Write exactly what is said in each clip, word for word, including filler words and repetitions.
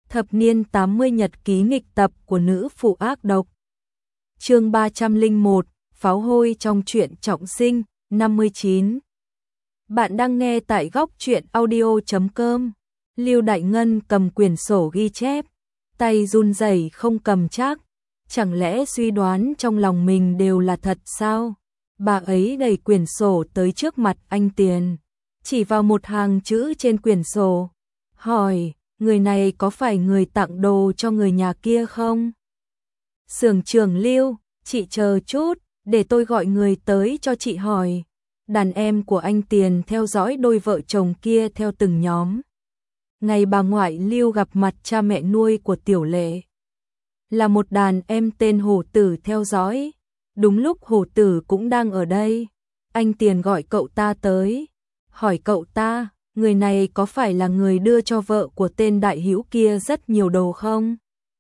Thập niên tám mươi nhật ký nghịch tập của nữ phụ ác độc. Chương ba trăm lẻ một, pháo hôi trong truyện trọng sinh, năm mươi chín. Bạn đang nghe tại góc truyện audio chấm com. Lưu Đại Ngân cầm quyển sổ ghi chép, tay run rẩy không cầm chắc, chẳng lẽ suy đoán trong lòng mình đều là thật sao? Bà ấy đẩy quyển sổ tới trước mặt anh Tiền, chỉ vào một hàng chữ trên quyển sổ, hỏi: người này có phải người tặng đồ cho người nhà kia không? Xưởng trưởng Lưu, chị chờ chút, để tôi gọi người tới cho chị hỏi. Đàn em của anh Tiền theo dõi đôi vợ chồng kia theo từng nhóm. Ngày bà ngoại Lưu gặp mặt cha mẹ nuôi của Tiểu Lệ, là một đàn em tên Hổ Tử theo dõi. Đúng lúc Hổ Tử cũng đang ở đây, anh Tiền gọi cậu ta tới, hỏi cậu ta: người này có phải là người đưa cho vợ của tên đại hữu kia rất nhiều đồ không?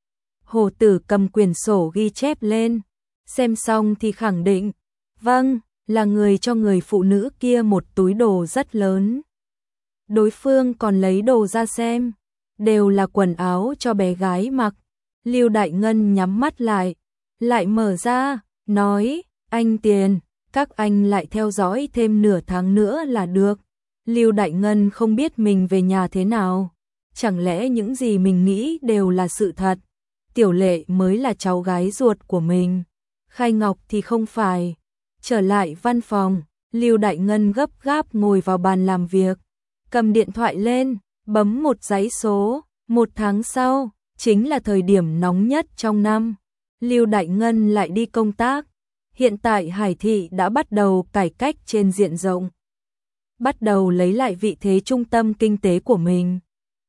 Hổ Tử cầm quyển sổ ghi chép lên, xem xong thì khẳng định: vâng, là người cho người phụ nữ kia một túi đồ rất lớn. Đối phương còn lấy đồ ra xem, đều là quần áo cho bé gái mặc. Lưu Đại Ngân nhắm mắt lại, lại mở ra, nói: anh Tiền, các anh lại theo dõi thêm nửa tháng nữa là được. Lưu Đại Ngân không biết mình về nhà thế nào, chẳng lẽ những gì mình nghĩ đều là sự thật? Tiểu Lệ mới là cháu gái ruột của mình, Khai Ngọc thì không phải. Trở lại văn phòng, Lưu Đại Ngân gấp gáp ngồi vào bàn làm việc, cầm điện thoại lên, bấm một dãy số. Một tháng sau, chính là thời điểm nóng nhất trong năm, Lưu Đại Ngân lại đi công tác. Hiện tại Hải Thị đã bắt đầu cải cách trên diện rộng, bắt đầu lấy lại vị thế trung tâm kinh tế của mình.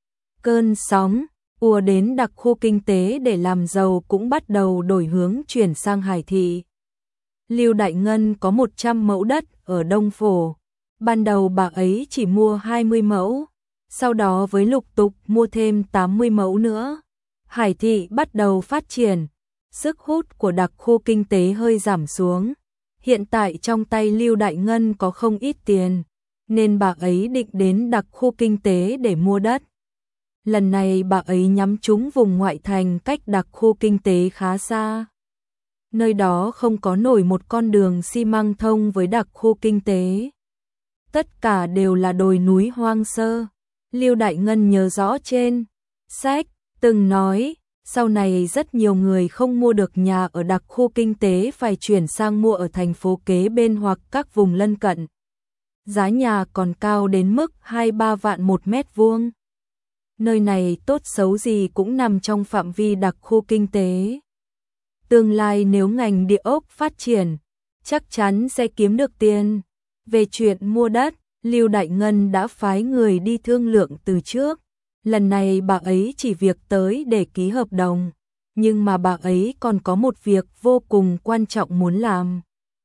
Cơn sóng ùa đến đặc khu kinh tế để làm giàu cũng bắt đầu đổi hướng chuyển sang Hải Thị. Lưu Đại Ngân có một trăm mẫu đất ở Đông Phổ. Ban đầu bà ấy chỉ mua hai mươi mẫu, sau đó với lục tục mua thêm tám mươi mẫu nữa. Hải Thị bắt đầu phát triển, sức hút của đặc khu kinh tế hơi giảm xuống. Hiện tại trong tay Lưu Đại Ngân có không ít tiền, nên bà ấy định đến đặc khu kinh tế để mua đất. Lần này bà ấy nhắm trúng vùng ngoại thành cách đặc khu kinh tế khá xa. Nơi đó không có nổi một con đường xi măng thông với đặc khu kinh tế. Tất cả đều là đồi núi hoang sơ. Lưu Đại Ngân nhớ rõ trên sách từng nói, sau này rất nhiều người không mua được nhà ở đặc khu kinh tế phải chuyển sang mua ở thành phố kế bên hoặc các vùng lân cận. Giá nhà còn cao đến mức hai ba vạn một mét vuông. Nơi này tốt xấu gì cũng nằm trong phạm vi đặc khu kinh tế. Tương lai nếu ngành địa ốc phát triển, chắc chắn sẽ kiếm được tiền. Về chuyện mua đất, Lưu Đại Ngân đã phái người đi thương lượng từ trước. Lần này bà ấy chỉ việc tới để ký hợp đồng, nhưng mà bà ấy còn có một việc vô cùng quan trọng muốn làm.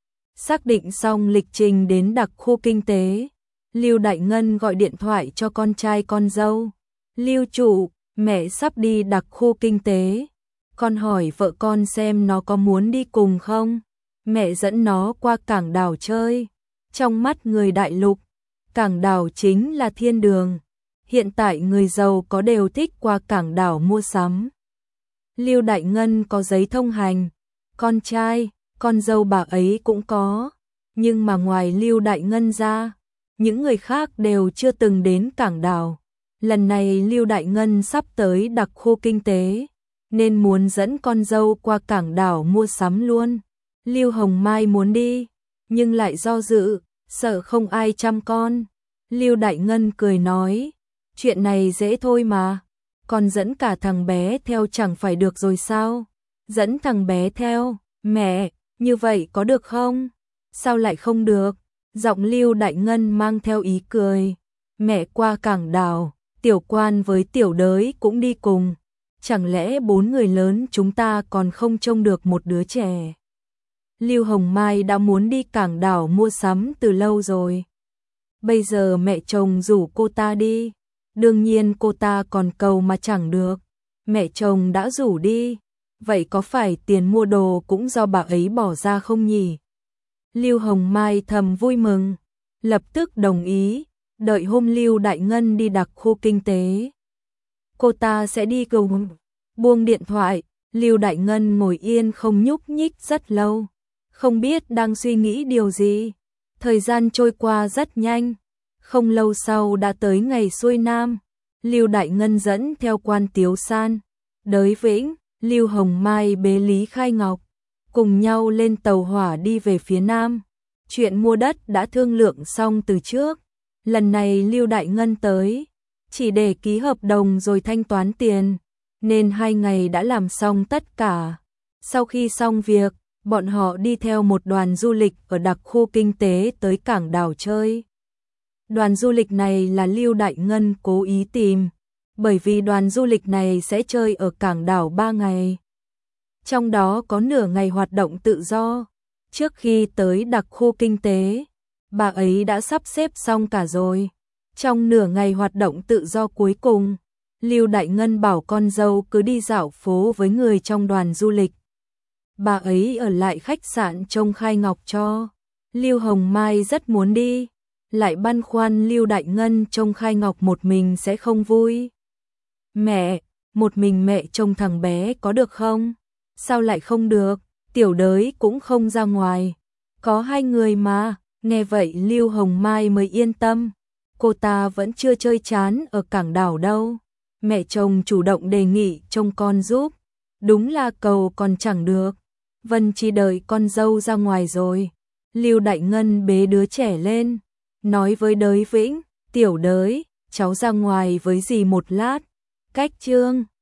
Xác định xong lịch trình đến đặc khu kinh tế, Lưu Đại Ngân gọi điện thoại cho con trai con dâu. Lưu chủ, mẹ sắp đi đặc khu kinh tế. Con hỏi vợ con xem nó có muốn đi cùng không? Mẹ dẫn nó qua Cảng Đảo chơi. Trong mắt người đại lục, Cảng Đảo chính là thiên đường. Hiện tại người giàu có đều thích qua Cảng Đảo mua sắm. Lưu Đại Ngân có giấy thông hành, con trai, con dâu bà ấy cũng có. Nhưng mà ngoài Lưu Đại Ngân ra, những người khác đều chưa từng đến Cảng Đảo. Lần này Lưu Đại Ngân sắp tới đặc khu kinh tế, nên muốn dẫn con dâu qua Cảng Đảo mua sắm luôn. Lưu Hồng Mai muốn đi, nhưng lại do dự, sợ không ai chăm con. Lưu Đại Ngân cười nói: chuyện này dễ thôi mà, con dẫn cả thằng bé theo chẳng phải được rồi sao? Dẫn thằng bé theo, mẹ, như vậy có được không? Sao lại không được? Giọng Lưu Đại Ngân mang theo ý cười. Mẹ qua Cảng Đảo, Tiểu Quan với Tiểu Đới cũng đi cùng. Chẳng lẽ bốn người lớn chúng ta còn không trông được một đứa trẻ? Lưu Hồng Mai đã muốn đi Cảng Đảo mua sắm từ lâu rồi. Bây giờ mẹ chồng rủ cô ta đi, đương nhiên cô ta còn cầu mà chẳng được. Mẹ chồng đã rủ đi, vậy có phải tiền mua đồ cũng do bà ấy bỏ ra không nhỉ? Lưu Hồng Mai thầm vui mừng, lập tức đồng ý, đợi hôm Lưu Đại Ngân đi đặc khu kinh tế. cô ta sẽ đi cùng. Buông điện thoại, Lưu Đại Ngân ngồi yên không nhúc nhích rất lâu, không biết đang suy nghĩ điều gì. Thời gian trôi qua rất nhanh, không lâu sau đã tới ngày xuôi nam. Lưu Đại Ngân dẫn theo Quan Tiếu San, Đới Vĩnh, Lưu Hồng Mai bế Lý Khai Ngọc, cùng nhau lên tàu hỏa đi về phía nam. Chuyện mua đất đã thương lượng xong từ trước, lần này Lưu Đại Ngân tới, chỉ để ký hợp đồng rồi thanh toán tiền, nên hai ngày đã làm xong tất cả. Sau khi xong việc, bọn họ đi theo một đoàn du lịch ở đặc khu kinh tế tới cảng đảo chơi. Đoàn du lịch này là Lưu Đại Ngân cố ý tìm, bởi vì đoàn du lịch này sẽ chơi ở cảng đảo ba ngày. Trong đó có nửa ngày hoạt động tự do. Trước khi tới đặc khu kinh tế, bà ấy đã sắp xếp xong cả rồi. Trong nửa ngày hoạt động tự do cuối cùng, Lưu Đại Ngân bảo con dâu cứ đi dạo phố với người trong đoàn du lịch. Bà ấy ở lại khách sạn trông Khai Ngọc cho. Lưu Hồng Mai rất muốn đi, lại băn khoăn Lưu Đại Ngân trông Khai Ngọc một mình sẽ không vui. Mẹ, một mình mẹ trông thằng bé có được không? Sao lại không được? Tiểu Đới cũng không ra ngoài. Có hai người mà. Nghe vậy Lưu Hồng Mai mới yên tâm. Cô ta vẫn chưa chơi chán ở cảng đảo đâu. Mẹ chồng chủ động đề nghị trông con giúp. Đúng là cầu còn chẳng được. Vân chỉ đợi con dâu ra ngoài rồi. Lưu Đại Ngân bế đứa trẻ lên, nói với Đới Vĩnh, Tiểu Đới, cháu ra ngoài với dì một lát. Cách Trương